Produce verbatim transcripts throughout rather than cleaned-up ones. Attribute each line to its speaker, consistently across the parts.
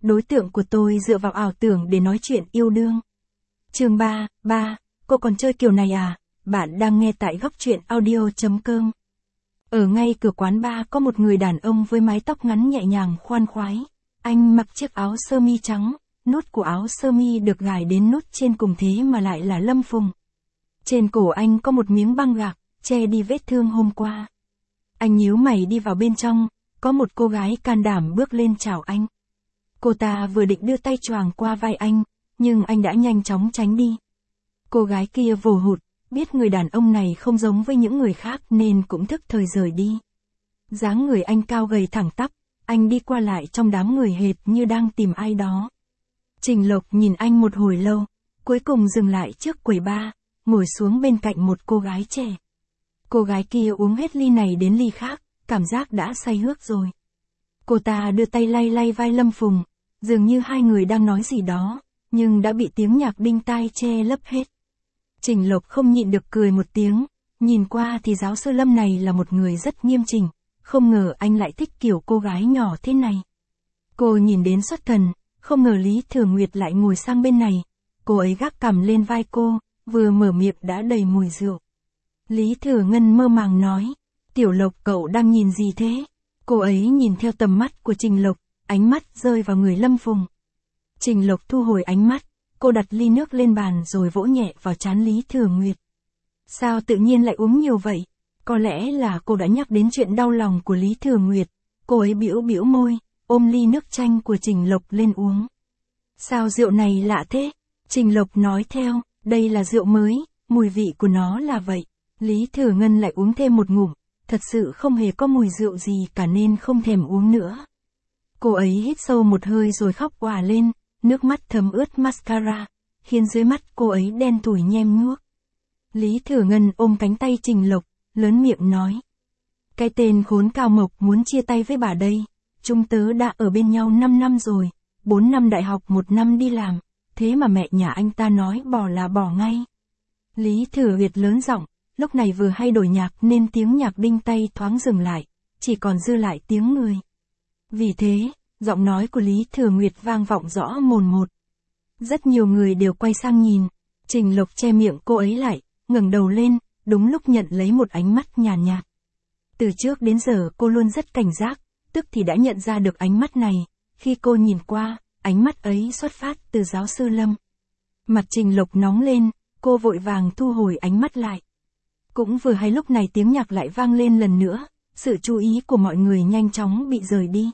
Speaker 1: đối tượng của tôi dựa vào ảo tưởng để nói chuyện yêu đương. Chương ba, ba, cô còn chơi kiểu này à? Bạn đang nghe tại góc truyện audio chấm com. Ở ngay cửa quán bar có một người đàn ông với mái tóc ngắn nhẹ nhàng khoan khoái. Anh mặc chiếc áo sơ mi trắng, nút của áo sơ mi được gài đến nút trên cùng thế mà lại là Lâm Phùng. Trên cổ anh có một miếng băng gạc, che đi vết thương hôm qua. Anh nhíu mày đi vào bên trong, có một cô gái can đảm bước lên chào anh. Cô ta vừa định đưa tay choàng qua vai anh, nhưng anh đã nhanh chóng tránh đi. Cô gái kia vồ hụt, biết người đàn ông này không giống với những người khác nên cũng thức thời rời đi. Dáng người anh cao gầy thẳng tắp, anh đi qua lại trong đám người hệt như đang tìm ai đó. Trình Lộc nhìn anh một hồi lâu, cuối cùng dừng lại trước quầy bar, ngồi xuống bên cạnh một cô gái trẻ. Cô gái kia uống hết ly này đến ly khác, cảm giác đã say hước rồi. Cô ta đưa tay lay lay vai Lâm Phùng, dường như hai người đang nói gì đó, nhưng đã bị tiếng nhạc đinh tai che lấp hết. Trình Lộc không nhịn được cười một tiếng, nhìn qua thì giáo sư Lâm này là một người rất nghiêm chỉnh, không ngờ anh lại thích kiểu cô gái nhỏ thế này. Cô nhìn đến xuất thần, không ngờ Lý Thừa Nguyệt lại ngồi sang bên này, cô ấy gác cằm lên vai cô, vừa mở miệng đã đầy mùi rượu. Lý Thừa Ngân mơ màng nói, Tiểu Lộc cậu đang nhìn gì thế? Cô ấy nhìn theo tầm mắt của Trình Lộc, ánh mắt rơi vào người Lâm Phùng. Trình Lộc thu hồi ánh mắt, cô đặt ly nước lên bàn rồi vỗ nhẹ vào trán Lý Thừa Nguyệt. Sao tự nhiên lại uống nhiều vậy? Có lẽ là cô đã nhắc đến chuyện đau lòng của Lý Thừa Nguyệt, cô ấy bĩu bĩu môi, ôm ly nước chanh của Trình Lộc lên uống. Sao rượu này lạ thế? Trình Lộc nói theo, đây là rượu mới, mùi vị của nó là vậy. Lý Thừa Ngân lại uống thêm một ngụm, thật sự không hề có mùi rượu gì cả nên không thèm uống nữa. Cô ấy hít sâu một hơi rồi khóc òa lên, nước mắt thấm ướt mascara, khiến dưới mắt cô ấy đen tủi nhem nhuốc. Lý Thừa Ngân ôm cánh tay Trình Lộc, lớn miệng nói. Cái tên khốn Cao Mộc muốn chia tay với bà đây, chúng tớ đã ở bên nhau năm năm rồi, bốn năm đại học một năm đi làm, thế mà mẹ nhà anh ta nói bỏ là bỏ ngay. Lý Thừa Nguyệt lớn giọng, lúc này vừa hay đổi nhạc nên tiếng nhạc đinh tay thoáng dừng lại, chỉ còn dư lại tiếng người. Vì thế, giọng nói của Lý Thừa Nguyệt vang vọng rõ mồn một. Rất nhiều người đều quay sang nhìn, Trình Lộc che miệng cô ấy lại, ngẩng đầu lên, đúng lúc nhận lấy một ánh mắt nhàn nhạt, nhạt. Từ trước đến giờ cô luôn rất cảnh giác, tức thì đã nhận ra được ánh mắt này, khi cô nhìn qua, ánh mắt ấy xuất phát từ giáo sư Lâm. Mặt Trình Lộc nóng lên, cô vội vàng thu hồi ánh mắt lại. Cũng vừa hay lúc này tiếng nhạc lại vang lên lần nữa, sự chú ý của mọi người nhanh chóng bị rời đi.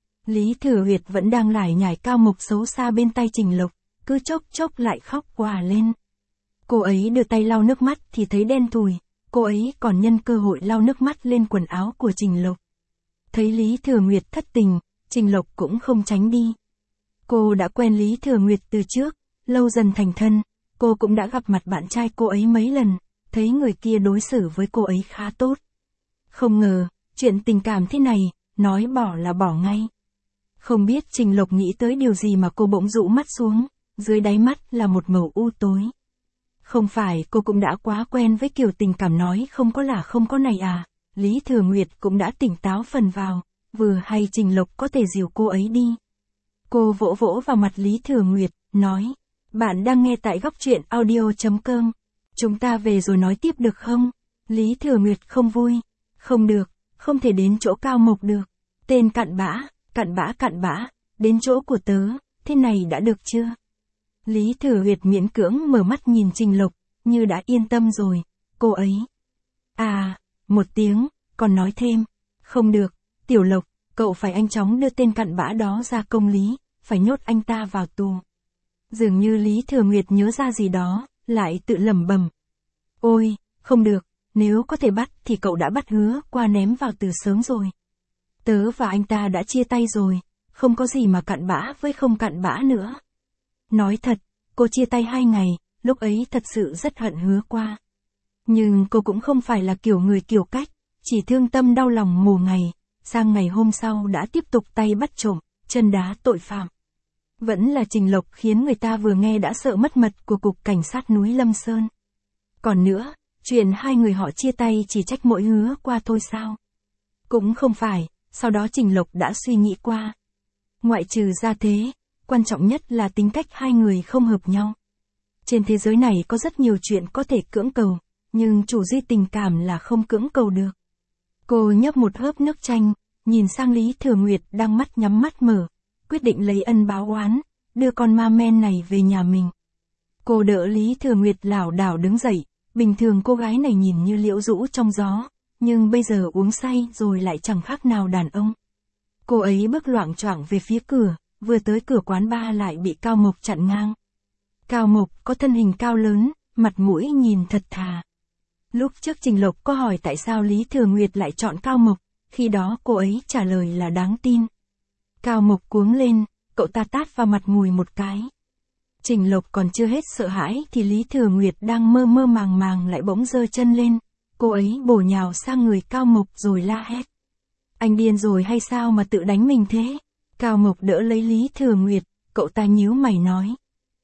Speaker 1: Lý Thừa Nguyệt vẫn đang lải nhải Cao Mộc xấu xa bên tay Trình Lộc, cứ chốc chốc lại khóc òa lên. Cô ấy đưa tay lau nước mắt thì thấy đen thui, cô ấy còn nhân cơ hội lau nước mắt lên quần áo của Trình Lộc. Thấy Lý Thừa Nguyệt thất tình, Trình Lộc cũng không tránh đi. Cô đã quen Lý Thừa Nguyệt từ trước, lâu dần thành thân, cô cũng đã gặp mặt bạn trai cô ấy mấy lần, thấy người kia đối xử với cô ấy khá tốt. Không ngờ, chuyện tình cảm thế này, nói bỏ là bỏ ngay. Không biết Trình Lộc nghĩ tới điều gì mà cô bỗng dụ mắt xuống, dưới đáy mắt là một màu u tối. Không phải cô cũng đã quá quen với kiểu tình cảm nói không có là không có này à, Lý Thừa Nguyệt cũng đã tỉnh táo phần vào, vừa hay Trình Lộc có thể dìu cô ấy đi. Cô vỗ vỗ vào mặt Lý Thừa Nguyệt, nói, bạn đang nghe tại góc truyện audio chấm com, chúng ta về rồi nói tiếp được không? Lý Thừa Nguyệt không vui, không được, không thể đến chỗ Cao Mộc được, tên cặn bã, cặn bã cặn bã, đến chỗ của tớ, thế này đã được chưa? Lý Thừa Nguyệt miễn cưỡng mở mắt nhìn Trình Lộc, như đã yên tâm rồi, cô ấy. À, một tiếng, còn nói thêm, không được, Tiểu Lộc, cậu phải nhanh chóng đưa tên cặn bã đó ra công lý, phải nhốt anh ta vào tù. Dường như Lý Thừa Nguyệt nhớ ra gì đó, lại tự lẩm bẩm. Ôi, không được, nếu có thể bắt thì cậu đã bắt hứa qua ném vào từ sớm rồi. Tớ và anh ta đã chia tay rồi, không có gì mà cặn bã với không cặn bã nữa. Nói thật, cô chia tay hai ngày, lúc ấy thật sự rất hận hứa qua. Nhưng cô cũng không phải là kiểu người kiểu cách, chỉ thương tâm đau lòng mù ngày, sang ngày hôm sau đã tiếp tục tay bắt trộm, chân đá tội phạm. Vẫn là Trình Lộc khiến người ta vừa nghe đã sợ mất mật của Cục Cảnh sát núi Lâm Sơn. Còn nữa, chuyện hai người họ chia tay chỉ trách mỗi hứa qua thôi sao? Cũng không phải, sau đó Trình Lộc đã suy nghĩ qua. Ngoại trừ ra thế, quan trọng nhất là tính cách hai người không hợp nhau. Trên thế giới này có rất nhiều chuyện có thể cưỡng cầu, nhưng chủ duy tình cảm là không cưỡng cầu được. Cô nhấp một hớp nước chanh, nhìn sang Lý Thừa Nguyệt đang mắt nhắm mắt mở, quyết định lấy ân báo oán, đưa con ma men này về nhà mình. Cô đỡ Lý Thừa Nguyệt lảo đảo đứng dậy, bình thường cô gái này nhìn như liễu rũ trong gió, nhưng bây giờ uống say rồi lại chẳng khác nào đàn ông. Cô ấy bước loạng choạng về phía cửa, vừa tới cửa quán bar lại bị Cao Mộc chặn ngang. Cao Mộc có thân hình cao lớn, mặt mũi nhìn thật thà. Lúc trước Trình Lộc có hỏi tại sao Lý Thừa Nguyệt lại chọn Cao Mộc, khi đó cô ấy trả lời là đáng tin. Cao Mộc cuống lên, cậu ta tát vào mặt Mùi một cái. Trình Lộc còn chưa hết sợ hãi thì Lý Thừa Nguyệt đang mơ mơ màng màng lại bỗng giơ chân lên, cô ấy bổ nhào sang người Cao Mộc rồi la hét. Anh điên rồi hay sao mà tự đánh mình thế? Cao Mộc đỡ lấy Lý Thừa Nguyệt, cậu ta nhíu mày nói.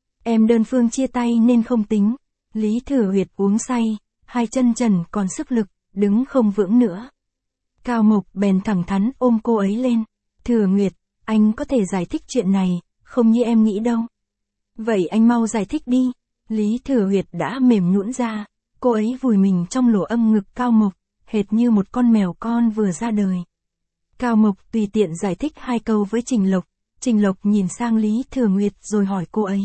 Speaker 1: Em đơn phương chia tay nên không tính. Lý Thừa Nguyệt uống say, hai chân trần còn sức lực, đứng không vững nữa. Cao Mộc bèn thẳng thắn ôm cô ấy lên. Thừa Nguyệt, anh có thể giải thích chuyện này, không như em nghĩ đâu. Vậy anh mau giải thích đi. Lý Thừa Nguyệt đã mềm nhũn ra, cô ấy vùi mình trong lỗ âm ngực Cao Mộc, hệt như một con mèo con vừa ra đời. Cao Mộc tùy tiện giải thích hai câu với Trình Lộc, Trình Lộc nhìn sang Lý Thừa Nguyệt rồi hỏi cô ấy.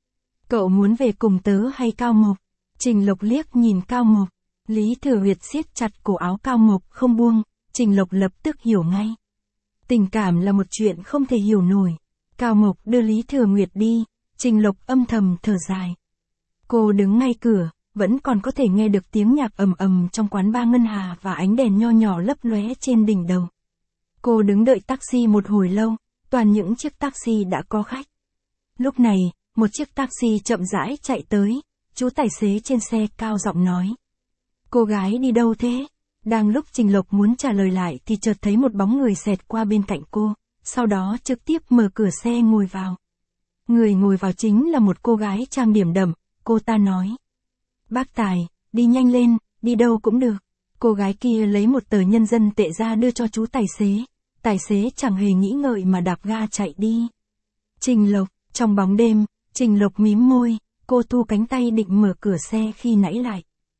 Speaker 1: Cậu muốn về cùng tớ hay Cao Mộc? Trình Lộc liếc nhìn Cao Mộc, Lý Thừa Nguyệt siết chặt cổ áo Cao Mộc không buông, Trình Lộc lập tức hiểu ngay. Tình cảm là một chuyện không thể hiểu nổi. Cao Mộc đưa Lý Thừa Nguyệt đi, Trình Lộc âm thầm thở dài. Cô đứng ngay cửa, vẫn còn có thể nghe được tiếng nhạc ầm ầm trong quán bar ngân hà và ánh đèn nho nhỏ lấp lóe trên đỉnh đầu. Cô đứng đợi taxi một hồi lâu, toàn những chiếc taxi đã có khách. Lúc này, một chiếc taxi chậm rãi chạy tới, chú tài xế trên xe cao giọng nói. Cô gái đi đâu thế? Đang lúc Trình Lộc muốn trả lời lại thì chợt thấy một bóng người xẹt qua bên cạnh cô, sau đó trực tiếp mở cửa xe ngồi vào. Người ngồi vào chính là một cô gái trang điểm đậm, cô ta nói. Bác Tài, đi nhanh lên, đi đâu cũng được. Cô gái kia lấy một tờ nhân dân tệ ra đưa cho chú tài xế, tài xế chẳng hề nghĩ ngợi mà đạp ga chạy đi. Trình Lộc, trong bóng đêm, Trình Lộc mím môi, cô thu cánh tay định mở cửa xe khi nãy lại.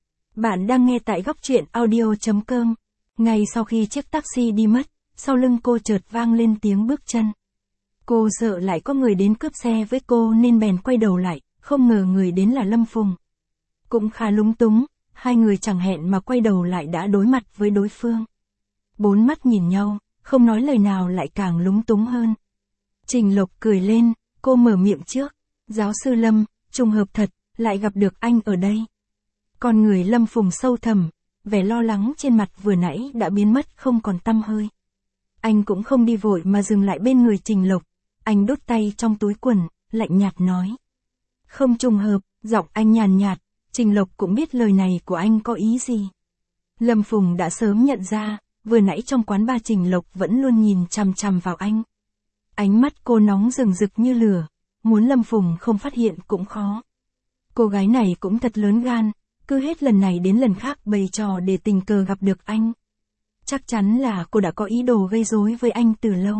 Speaker 1: Bạn đang nghe tại góc truyện audio chấm com. Ngay sau khi chiếc taxi đi mất, sau lưng cô chợt vang lên tiếng bước chân. Cô sợ lại có người đến cướp xe với cô nên bèn quay đầu lại, không ngờ người đến là Lâm Phùng. Cũng khá lúng túng, hai người chẳng hẹn mà quay đầu lại đã đối mặt với đối phương. Bốn mắt nhìn nhau, không nói lời nào lại càng lúng túng hơn. Trình Lộc cười lên, cô mở miệng trước. Giáo sư Lâm, trùng hợp thật, lại gặp được anh ở đây. Con người Lâm Phùng sâu thẳm, vẻ lo lắng trên mặt vừa nãy đã biến mất không còn tăm hơi. Anh cũng không đi vội mà dừng lại bên người Trình Lộc, anh đút tay trong túi quần, lạnh nhạt nói. Không trùng hợp, giọng anh nhàn nhạt, Trình Lộc cũng biết lời này của anh có ý gì. Lâm Phùng đã sớm nhận ra, vừa nãy trong quán bar Trình Lộc vẫn luôn nhìn chằm chằm vào anh. Ánh mắt cô nóng rừng rực như lửa, muốn Lâm Phùng không phát hiện cũng khó. Cô gái này cũng thật lớn gan, cứ hết lần này đến lần khác bày trò để tình cờ gặp được anh. Chắc chắn là cô đã có ý đồ gây rối với anh từ lâu.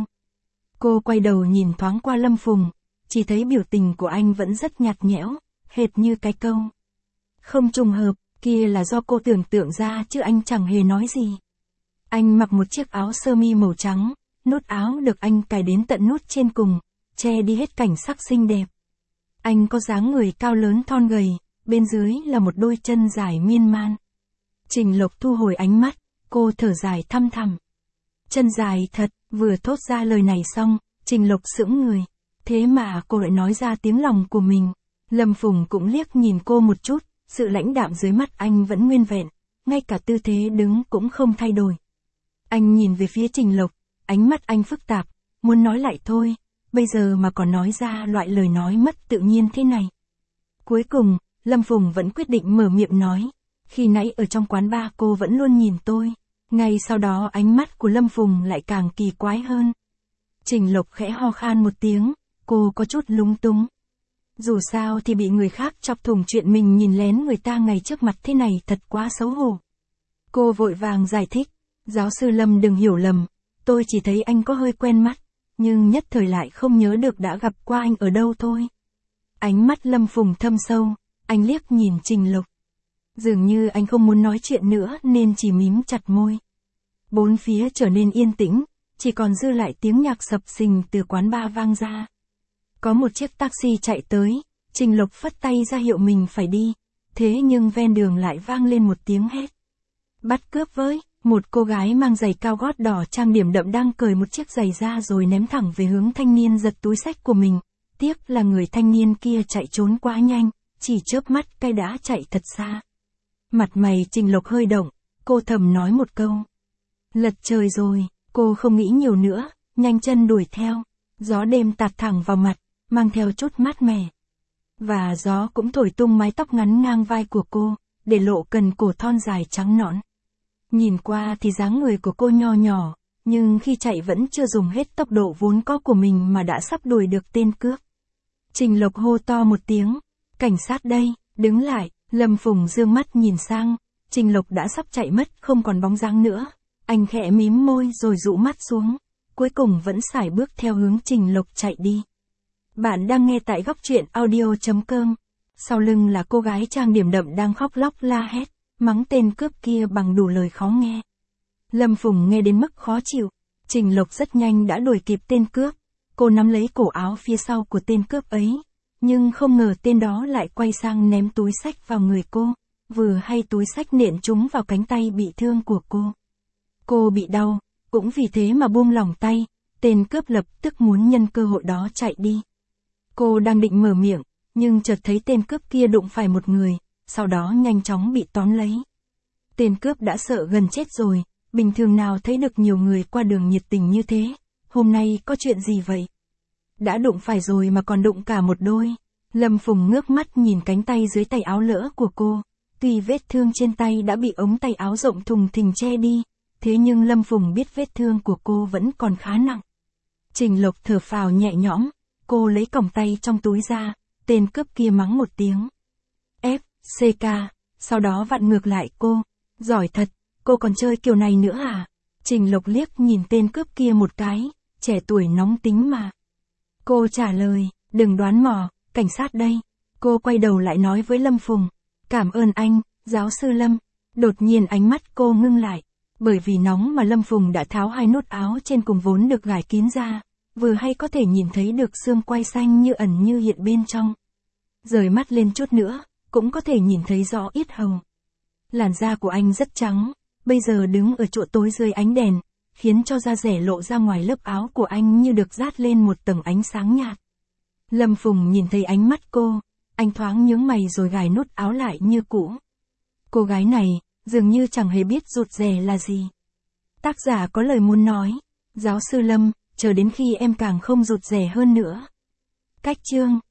Speaker 1: Cô quay đầu nhìn thoáng qua Lâm Phùng, chỉ thấy biểu tình của anh vẫn rất nhạt nhẽo, hệt như cái câu. Không trùng hợp, kia là do cô tưởng tượng ra chứ anh chẳng hề nói gì. Anh mặc một chiếc áo sơ mi màu trắng, nút áo được anh cài đến tận nút trên cùng, che đi hết cảnh sắc xinh đẹp. Anh có dáng người cao lớn thon gầy, bên dưới là một đôi chân dài miên man. Trình Lộc thu hồi ánh mắt, cô thở dài thăm thẳm. Chân dài thật, vừa thốt ra lời này xong, Trình Lộc sững người. Thế mà cô lại nói ra tiếng lòng của mình. Lâm Phùng cũng liếc nhìn cô một chút, sự lãnh đạm dưới mắt anh vẫn nguyên vẹn, ngay cả tư thế đứng cũng không thay đổi. Anh nhìn về phía Trình Lộc, ánh mắt anh phức tạp, muốn nói lại thôi, bây giờ mà còn nói ra loại lời nói mất tự nhiên thế này. Cuối cùng, Lâm Phùng vẫn quyết định mở miệng nói, khi nãy ở trong quán bar cô vẫn luôn nhìn tôi. Ngay sau đó ánh mắt của Lâm Phùng lại càng kỳ quái hơn. Trình Lộc khẽ ho khan một tiếng, cô có chút lúng túng. Dù sao thì bị người khác chọc thủng chuyện mình nhìn lén người ta ngay trước mặt thế này thật quá xấu hổ. Cô vội vàng giải thích, giáo sư Lâm đừng hiểu lầm, tôi chỉ thấy anh có hơi quen mắt, nhưng nhất thời lại không nhớ được đã gặp qua anh ở đâu thôi. Ánh mắt Lâm Phùng thâm sâu, anh liếc nhìn Trình Lục. Dường như anh không muốn nói chuyện nữa nên chỉ mím chặt môi. Bốn phía trở nên yên tĩnh, chỉ còn dư lại tiếng nhạc sập sình từ quán bar vang ra. Có một chiếc taxi chạy tới, Trình Lục phất tay ra hiệu mình phải đi, thế nhưng ven đường lại vang lên một tiếng hét. Bắt cướp với, một cô gái mang giày cao gót đỏ trang điểm đậm đang cởi một chiếc giày ra rồi ném thẳng về hướng thanh niên giật túi xách của mình. Tiếc là người thanh niên kia chạy trốn quá nhanh, chỉ chớp mắt cái đã chạy thật xa. Mặt mày Trình Lục hơi động, cô thầm nói một câu. Lật trời rồi, cô không nghĩ nhiều nữa, nhanh chân đuổi theo. Gió đêm tạt thẳng vào mặt, mang theo chút mát mẻ. Và gió cũng thổi tung mái tóc ngắn ngang vai của cô, để lộ cần cổ thon dài trắng nõn. Nhìn qua thì dáng người của cô nho nhỏ, nhưng khi chạy vẫn chưa dùng hết tốc độ vốn có của mình mà đã sắp đuổi được tên cướp. Trình Lục hô to một tiếng, cảnh sát đây, đứng lại. Lâm Phùng dương mắt nhìn sang, Trình Lục đã sắp chạy mất không còn bóng dáng nữa. Anh khẽ mím môi rồi dụ mắt xuống, cuối cùng vẫn sải bước theo hướng Trình Lục chạy đi. Bạn đang nghe tại góc truyện audio chấm com. Sau lưng là cô gái trang điểm đậm đang khóc lóc la hét, mắng tên cướp kia bằng đủ lời khó nghe. Lâm Phùng nghe đến mức khó chịu, Trình Lục rất nhanh đã đuổi kịp tên cướp. Cô nắm lấy cổ áo phía sau của tên cướp ấy, nhưng không ngờ tên đó lại quay sang ném túi xách vào người cô, vừa hay túi xách nện trúng vào cánh tay bị thương của cô. Cô bị đau, cũng vì thế mà buông lỏng tay, tên cướp lập tức muốn nhân cơ hội đó chạy đi. Cô đang định mở miệng, nhưng chợt thấy tên cướp kia đụng phải một người, sau đó nhanh chóng bị tóm lấy. Tên cướp đã sợ gần chết rồi, bình thường nào thấy được nhiều người qua đường nhiệt tình như thế, hôm nay có chuyện gì vậy? Đã đụng phải rồi mà còn đụng cả một đôi. Lâm Phùng ngước mắt nhìn cánh tay dưới tay áo lỡ của cô, tuy vết thương trên tay đã bị ống tay áo rộng thùng thình che đi, thế nhưng Lâm Phùng biết vết thương của cô vẫn còn khá nặng. Trình Lục thở phào nhẹ nhõm, cô lấy còng tay trong túi ra, tên cướp kia mắng một tiếng. ép xê ca, sau đó vặn ngược lại cô, giỏi thật, cô còn chơi kiểu này nữa à? Trình Lục liếc nhìn tên cướp kia một cái, trẻ tuổi nóng tính mà. Cô trả lời, đừng đoán mò, cảnh sát đây. Cô quay đầu lại nói với Lâm Phùng, cảm ơn anh, giáo sư Lâm. Đột nhiên ánh mắt cô ngưng lại, bởi vì nóng mà Lâm Phùng đã tháo hai nút áo trên cùng vốn được gài kín ra, vừa hay có thể nhìn thấy được xương quai xanh như ẩn như hiện bên trong. Rời mắt lên chút nữa, cũng có thể nhìn thấy rõ yết hầu. Làn da của anh rất trắng, bây giờ đứng ở chỗ tối dưới ánh đèn, khiến cho da rẻ lộ ra ngoài lớp áo của anh như được dát lên một tầng ánh sáng nhạt. Lâm Phùng nhìn thấy ánh mắt cô, anh thoáng nhướng mày rồi gài nút áo lại như cũ. Cô gái này, dường như chẳng hề biết rụt rè là gì. Tác giả có lời muốn nói, giáo sư Lâm, chờ đến khi em càng không rụt rè hơn nữa. Cách chương